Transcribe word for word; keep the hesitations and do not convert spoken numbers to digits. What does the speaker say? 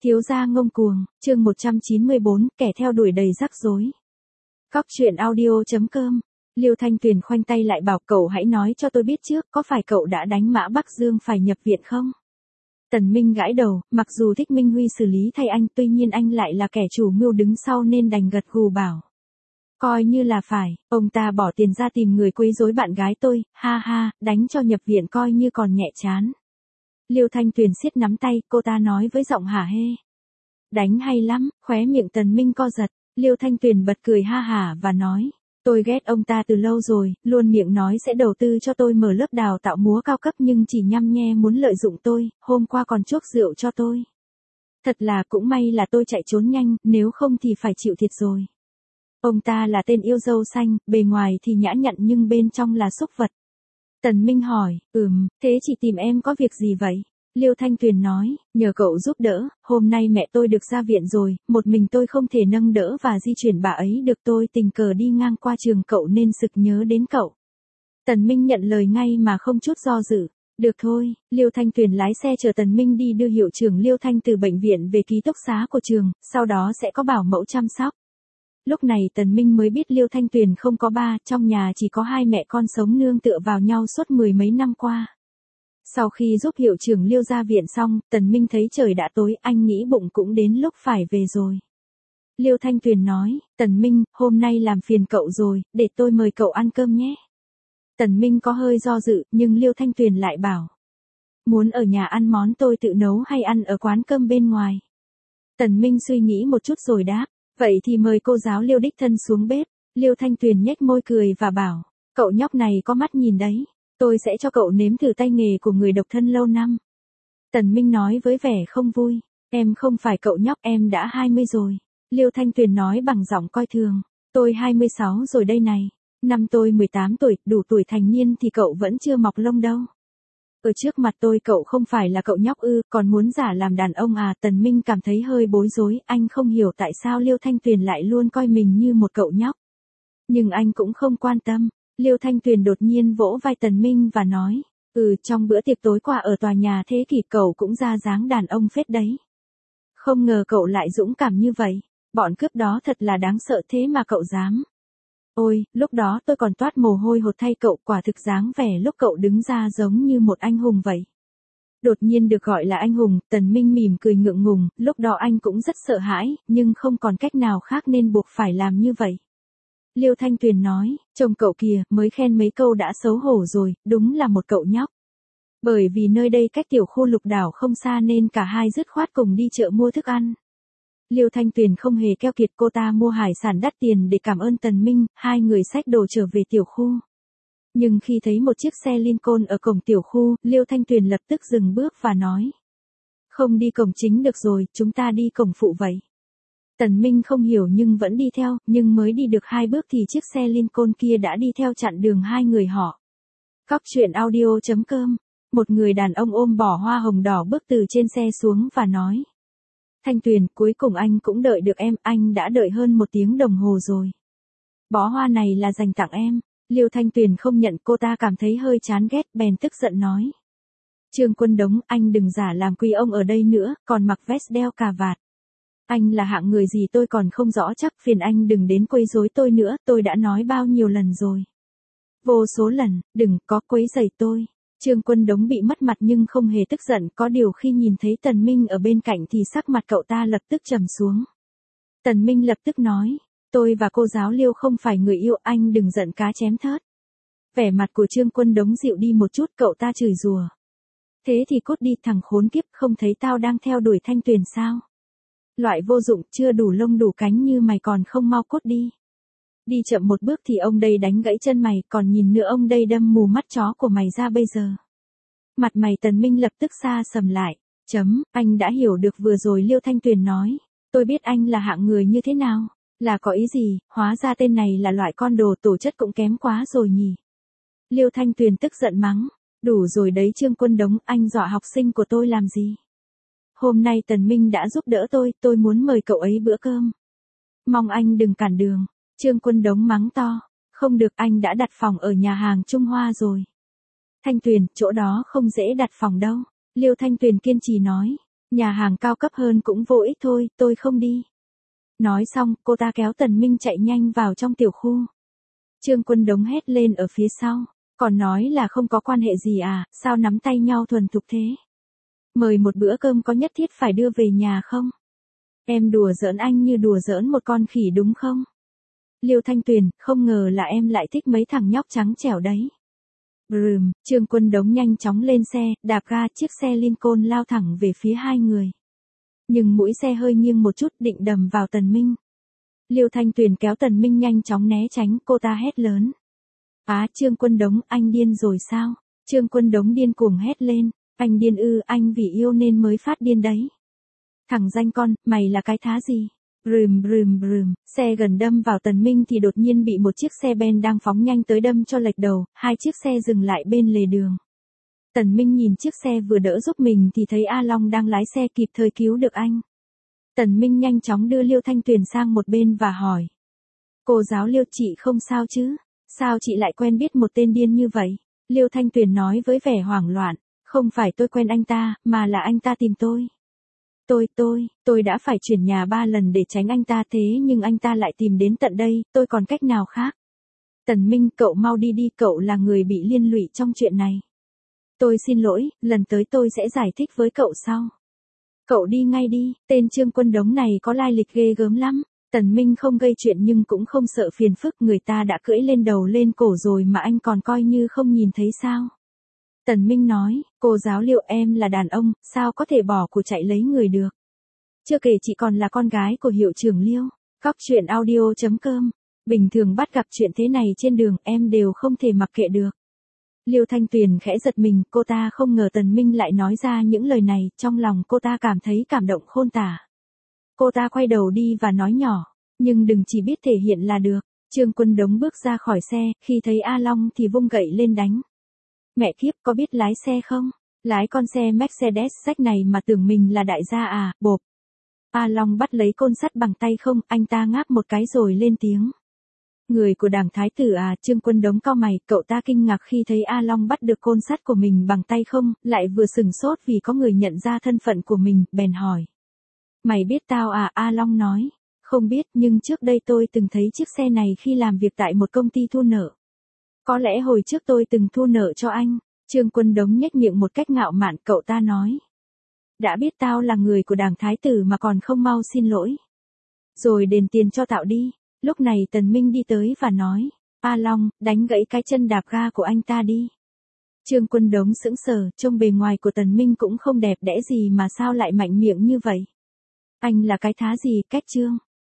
Thiếu gia ngông cuồng, chương một trăm chín mươi bốn, kẻ theo đuổi đầy rắc rối. Cóc truyện audio chấm com. Liêu Thanh Tuyền khoanh tay lại bảo cậu hãy nói cho tôi biết trước, có phải cậu đã đánh Mã Bắc Dương phải nhập viện không? Tần Minh gãi đầu, mặc dù thích Minh Huy xử lý thay anh, tuy nhiên anh lại là kẻ chủ mưu đứng sau nên đành gật gù bảo. Coi như là phải, ông ta bỏ tiền ra tìm người quấy rối bạn gái tôi, ha ha, đánh cho nhập viện coi như còn nhẹ chán. Liêu Thanh Tuyền siết nắm tay, cô ta nói với giọng hả hê. Đánh hay lắm, khóe miệng Tần Minh co giật, Liêu Thanh Tuyền bật cười ha hả và nói, tôi ghét ông ta từ lâu rồi, luôn miệng nói sẽ đầu tư cho tôi mở lớp đào tạo múa cao cấp nhưng chỉ nhăm nhe muốn lợi dụng tôi, hôm qua còn chuốc rượu cho tôi. Thật là cũng may là tôi chạy trốn nhanh, nếu không thì phải chịu thiệt rồi. Ông ta là tên yêu dâu xanh, bề ngoài thì nhã nhặn nhưng bên trong là súc vật. Tần Minh hỏi, ừm, thế chị tìm em có việc gì vậy? Liêu Thanh Tuyền nói, nhờ cậu giúp đỡ, hôm nay mẹ tôi được ra viện rồi, một mình tôi không thể nâng đỡ và di chuyển bà ấy được, tôi tình cờ đi ngang qua trường cậu nên sực nhớ đến cậu. Tần Minh nhận lời ngay mà không chút do dự. Được thôi, Liêu Thanh Tuyền lái xe chở Tần Minh đi đưa hiệu trưởng Liêu Thanh từ bệnh viện về ký túc xá của trường, sau đó sẽ có bảo mẫu chăm sóc. Lúc này Tần Minh mới biết Liêu Thanh Tuyền không có ba, trong nhà chỉ có hai mẹ con sống nương tựa vào nhau suốt mười mấy năm qua. Sau khi giúp hiệu trưởng Liêu ra viện xong, Tần Minh thấy trời đã tối, anh nghĩ bụng cũng đến lúc phải về rồi. Liêu Thanh Tuyền nói, Tần Minh, hôm nay làm phiền cậu rồi, để tôi mời cậu ăn cơm nhé. Tần Minh có hơi do dự, nhưng Liêu Thanh Tuyền lại bảo. Muốn ở nhà ăn món tôi tự nấu hay ăn ở quán cơm bên ngoài? Tần Minh suy nghĩ một chút rồi đáp. Vậy thì mời cô giáo Liêu đích thân xuống bếp. Liêu Thanh Tuyền nhếch môi cười và bảo, cậu nhóc này có mắt nhìn đấy, tôi sẽ cho cậu nếm thử tay nghề của người độc thân lâu năm. Tần Minh nói với vẻ không vui, em không phải cậu nhóc, em đã hai mươi rồi. Liêu Thanh Tuyền nói bằng giọng coi thường, tôi hai mươi sáu rồi đây này, năm tôi mười tám tuổi, đủ tuổi thành niên thì cậu vẫn chưa mọc lông đâu. Ở trước mặt tôi cậu không phải là cậu nhóc ư, còn muốn giả làm đàn ông à? Tần Minh cảm thấy hơi bối rối, anh không hiểu tại sao Liêu Thanh Tuyền lại luôn coi mình như một cậu nhóc. Nhưng anh cũng không quan tâm, Liêu Thanh Tuyền đột nhiên vỗ vai Tần Minh và nói, ừ, trong bữa tiệc tối qua ở tòa nhà thế kỷ cậu cũng ra dáng đàn ông phết đấy. Không ngờ cậu lại dũng cảm như vậy, bọn cướp đó thật là đáng sợ thế mà cậu dám. Ôi, lúc đó tôi còn toát mồ hôi hột thay cậu, quả thực dáng vẻ lúc cậu đứng ra giống như một anh hùng vậy. Đột nhiên được gọi là anh hùng, Tần Minh mỉm cười ngượng ngùng, lúc đó anh cũng rất sợ hãi, nhưng không còn cách nào khác nên buộc phải làm như vậy. Liêu Thanh Tuyền nói, trông cậu kìa, mới khen mấy câu đã xấu hổ rồi, đúng là một cậu nhóc. Bởi vì nơi đây cách tiểu khu Lục Đảo không xa nên cả hai dứt khoát cùng đi chợ mua thức ăn. Liêu Thanh Tuyền không hề keo kiệt, cô ta mua hải sản đắt tiền để cảm ơn Tần Minh, hai người xách đồ trở về tiểu khu. Nhưng khi thấy một chiếc xe Lincoln ở cổng tiểu khu, Liêu Thanh Tuyền lập tức dừng bước và nói. Không đi cổng chính được rồi, chúng ta đi cổng phụ vậy. Tần Minh không hiểu nhưng vẫn đi theo, nhưng mới đi được hai bước thì chiếc xe Lincoln kia đã đi theo chặn đường hai người họ. Cóc truyện audio chấm com. Một người đàn ông ôm bó hoa hồng đỏ bước từ trên xe xuống và nói. Thanh Tuyền, cuối cùng anh cũng đợi được em, anh đã đợi hơn một tiếng đồng hồ rồi. Bó hoa này là dành tặng em. Liêu Thanh Tuyền không nhận, cô ta cảm thấy hơi chán ghét, bèn tức giận nói. Trương Quân Đống, anh đừng giả làm quý ông ở đây nữa, còn mặc vest đeo cà vạt. Anh là hạng người gì tôi còn không rõ chắc, phiền anh đừng đến quấy rối tôi nữa, tôi đã nói bao nhiêu lần rồi. Vô số lần, đừng có quấy rầy tôi. Trương Quân Đống bị mất mặt nhưng không hề tức giận, có điều khi nhìn thấy Tần Minh ở bên cạnh thì sắc mặt cậu ta lập tức trầm xuống. Tần Minh lập tức nói, tôi và cô giáo Liêu không phải người yêu, anh đừng giận cá chém thớt. Vẻ mặt của Trương Quân Đống dịu đi một chút, cậu ta chửi rủa. Thế thì cút đi, thằng khốn kiếp, không thấy tao đang theo đuổi Thanh Tuyền sao? Loại vô dụng, chưa đủ lông đủ cánh như mày còn không mau cút đi. Đi chậm một bước thì ông đây đánh gãy chân mày, còn nhìn nữa ông đây đâm mù mắt chó của mày ra bây giờ. Mặt mày Tần Minh lập tức xa sầm lại. Chấm, anh đã hiểu được vừa rồi Liêu Thanh Tuyền nói. Tôi biết anh là hạng người như thế nào. Là có ý gì, hóa ra tên này là loại con đồ tổ chất cũng kém quá rồi nhỉ. Liêu Thanh Tuyền tức giận mắng. Đủ rồi đấy Trương Quân Đống, anh dọa học sinh của tôi làm gì? Hôm nay Tần Minh đã giúp đỡ tôi, tôi muốn mời cậu ấy bữa cơm. Mong anh đừng cản đường. Trương Quân Đống mắng to, không được, anh đã đặt phòng ở nhà hàng Trung Hoa rồi. Thanh Tuyền, chỗ đó không dễ đặt phòng đâu. Liêu Thanh Tuyền kiên trì nói, Nhà hàng cao cấp hơn cũng vô ích thôi, tôi không đi. Nói xong, cô ta kéo Tần Minh chạy nhanh vào trong tiểu khu. Trương Quân Đống hét lên ở phía sau. Còn nói là không có quan hệ gì à, sao nắm tay nhau thuần thục thế? Mời một bữa cơm có nhất thiết phải đưa về nhà không? Em đùa giỡn anh như đùa giỡn một con khỉ đúng không? Liêu Thanh Tuyền, không ngờ là em lại thích mấy thằng nhóc trắng trẻo đấy. Brừm, Trương Quân Đống nhanh chóng lên xe, đạp ga, chiếc xe Lincoln lao thẳng về phía hai người. Nhưng mũi xe hơi nghiêng một chút định đầm vào Tần Minh. Liêu Thanh Tuyền kéo Tần Minh nhanh chóng né tránh, cô ta hét lớn. Á, Trương Quân Đống, anh điên rồi sao? Trương Quân Đống điên cuồng hét lên. Anh điên ư, anh vì yêu nên mới phát điên đấy. Thằng danh con, mày là cái thá gì? Brừm brừm brừm, xe gần đâm vào Tần Minh thì đột nhiên bị một chiếc xe ben đang phóng nhanh tới đâm cho lệch đầu, hai chiếc xe dừng lại bên lề đường. Tần Minh nhìn chiếc xe vừa đỡ giúp mình thì thấy A Long đang lái xe kịp thời cứu được anh. Tần Minh nhanh chóng đưa Liêu Thanh Tuyền sang một bên và hỏi. Cô giáo Liêu, chị không sao chứ? Sao chị lại quen biết một tên điên như vậy? Liêu Thanh Tuyền nói với vẻ hoảng loạn. Không phải tôi quen anh ta, mà là anh ta tìm tôi. Tôi, tôi, tôi đã phải chuyển nhà ba lần để tránh anh ta thế nhưng anh ta lại tìm đến tận đây, tôi còn cách nào khác? Tần Minh, cậu mau đi đi, cậu là người bị liên lụy trong chuyện này. Tôi xin lỗi, lần tới tôi sẽ giải thích với cậu sau. Cậu đi ngay đi, tên Trương Quân Đống này có lai lịch ghê gớm lắm. Tần Minh không gây chuyện nhưng cũng không sợ phiền phức, người ta đã cưỡi lên đầu lên cổ rồi mà anh còn coi như không nhìn thấy sao? Tần Minh nói, cô giáo Liêu, em là đàn ông, sao có thể bỏ của chạy lấy người được. Chưa kể chị còn là con gái của hiệu trưởng Liêu. Cóc truyện audio chấm com. Bình thường bắt gặp chuyện thế này trên đường em đều không thể mặc kệ được. Liêu Thanh Tuyền khẽ giật mình, cô ta không ngờ Tần Minh lại nói ra những lời này, trong lòng cô ta cảm thấy cảm động khôn tả. Cô ta quay đầu đi và nói nhỏ, nhưng đừng chỉ biết thể hiện là được. Trương Quân Đống bước ra khỏi xe, khi thấy A Long thì vung gậy lên đánh. Mẹ kiếp, có biết lái xe không? Lái con xe Mercedes xách này mà tưởng mình là đại gia à, bộp. A Long bắt lấy côn sắt bằng tay không, anh ta ngáp một cái rồi lên tiếng. Người của Đảng Thái tử à? Trương Quân Đống cau mày, cậu ta kinh ngạc khi thấy A Long bắt được côn sắt của mình bằng tay không, lại vừa sừng sốt vì có người nhận ra thân phận của mình, bèn hỏi. Mày biết tao à? A Long nói. Không biết, nhưng trước đây tôi từng thấy chiếc xe này khi làm việc tại một công ty thu nợ. Có lẽ hồi trước tôi từng thu nợ cho anh. Trương Quân Đống nhếch miệng một cách ngạo mạn, cậu ta nói. Đã biết tao là người của Đảng Thái tử mà còn không mau xin lỗi. Rồi đền tiền cho tao đi. Lúc này Tần Minh đi tới và nói. A Long, đánh gãy cái chân đạp ga của anh ta đi. Trương Quân Đống sững sờ, trông bề ngoài của Tần Minh cũng không đẹp đẽ gì mà sao lại mạnh miệng như vậy. Anh là cái thá gì, cách Trương?